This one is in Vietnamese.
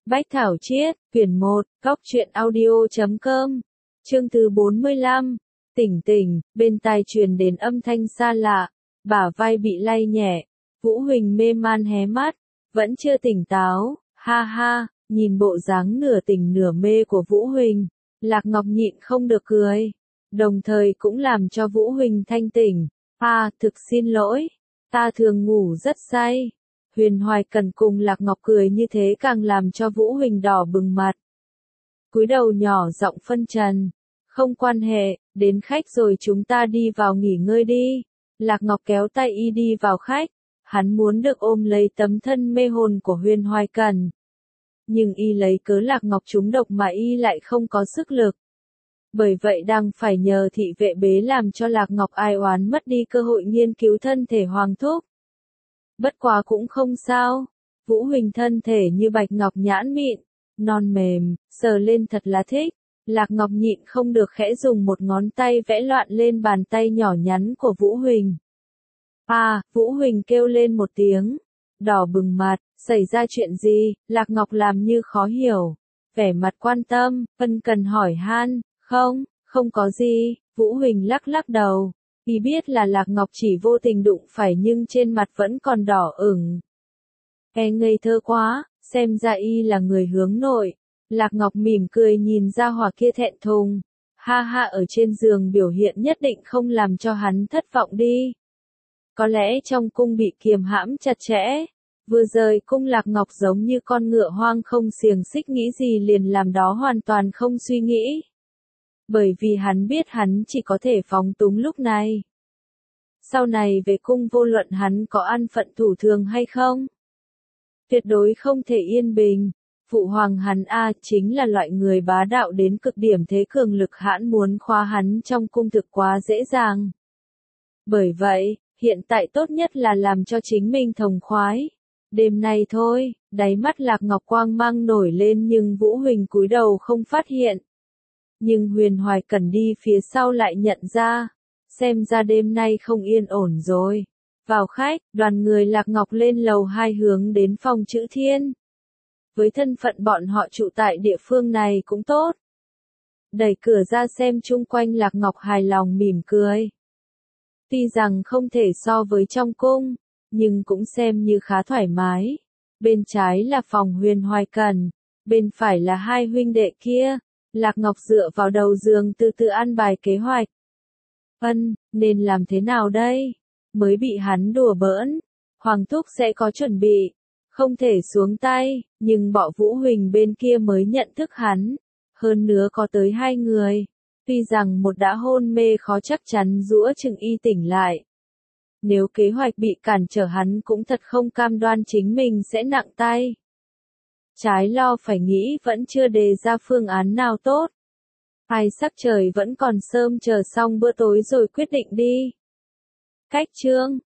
Bách Thảo Chiết, quyển 1, Góc truyện audio.com, chương thứ 45, tỉnh tỉnh, bên tai truyền đến âm thanh xa lạ, bả vai bị lay nhẹ, Vũ Huỳnh mê man hé mắt, vẫn chưa tỉnh táo, ha ha, nhìn bộ dáng nửa tỉnh nửa mê của Vũ Huỳnh, Lạc Ngọc nhịn không được cười, đồng thời cũng làm cho Vũ Huỳnh thanh tỉnh, thực xin lỗi, ta thường ngủ rất say. Huyền Hoài Cần cùng Lạc Ngọc cười như thế càng làm cho Vũ Huỳnh đỏ bừng mặt. Cúi đầu nhỏ giọng phân trần. Không quan hệ, đến khách rồi chúng ta đi vào nghỉ ngơi đi. Lạc Ngọc kéo tay y đi vào khách. Hắn muốn được ôm lấy tấm thân mê hồn của Huyền Hoài Cần. Nhưng y lấy cớ Lạc Ngọc trúng độc mà y lại không có sức lực. Bởi vậy đang phải nhờ thị vệ bế làm cho Lạc Ngọc ai oán mất đi cơ hội nghiên cứu thân thể Hoàng Thúc. Bất quá cũng không sao, Vũ Huỳnh thân thể như bạch ngọc nhãn mịn, non mềm, sờ lên thật là thích. Lạc Ngọc nhịn không được khẽ dùng một ngón tay vẽ loạn lên bàn tay nhỏ nhắn của Vũ Huỳnh. Vũ Huỳnh kêu lên một tiếng, đỏ bừng mặt, xảy ra chuyện gì? Lạc Ngọc làm như khó hiểu, vẻ mặt quan tâm, ân cần hỏi han, không có gì, Vũ Huỳnh lắc lắc đầu. Y biết là Lạc Ngọc chỉ vô tình đụng phải nhưng trên mặt vẫn còn đỏ ửng. Ngây thơ quá, xem ra y là người hướng nội. Lạc Ngọc mỉm cười nhìn ra hỏa kia thẹn thùng. Ha ha, ở trên giường biểu hiện nhất định không làm cho hắn thất vọng đi. Có lẽ trong cung bị kiềm hãm chặt chẽ. Vừa rời cung Lạc Ngọc giống như con ngựa hoang không xiềng xích, nghĩ gì liền làm đó, hoàn toàn không suy nghĩ. Bởi vì hắn biết hắn chỉ có thể phóng túng lúc này. Sau này về cung vô luận hắn có an phận thủ thường hay không, tuyệt đối không thể yên bình. Phụ hoàng hắn chính là loại người bá đạo đến cực điểm, thế cường lực hãn muốn khóa hắn trong cung thực quá dễ dàng. Bởi vậy, hiện tại tốt nhất là làm cho chính mình thống khoái. Đêm nay thôi, đáy mắt Lạc Ngọc quang mang nổi lên nhưng Vũ Huỳnh cúi đầu không phát hiện. Nhưng Huyền Hoài Cần đi phía sau lại nhận ra, xem ra đêm nay không yên ổn rồi. Vào khách, đoàn người Lạc Ngọc lên lầu 2 hướng đến phòng Chữ Thiên. Với thân phận bọn họ trụ tại địa phương này cũng tốt. Đẩy cửa ra xem chung quanh, Lạc Ngọc hài lòng mỉm cười. Tuy rằng không thể so với trong cung, nhưng cũng xem như khá thoải mái. Bên trái là phòng Huyền Hoài Cần, bên phải là hai huynh đệ kia. Lạc Ngọc dựa vào đầu giường từ từ an bài kế hoạch. Nên làm thế nào đây? Mới bị hắn đùa bỡn. Hoàng Thúc sẽ có chuẩn bị. Không thể xuống tay, nhưng bọn Vũ Huỳnh bên kia mới nhận thức hắn. Hơn nữa có tới 2 người. Tuy rằng một đã hôn mê khó chắc chắn giũa chừng y tỉnh lại. Nếu kế hoạch bị cản trở hắn cũng thật không cam đoan chính mình sẽ nặng tay. Trái lo phải nghĩ, vẫn chưa đề ra phương án nào tốt. Sắc trời vẫn còn sớm, chờ xong bữa tối rồi quyết định đi. Cách chương,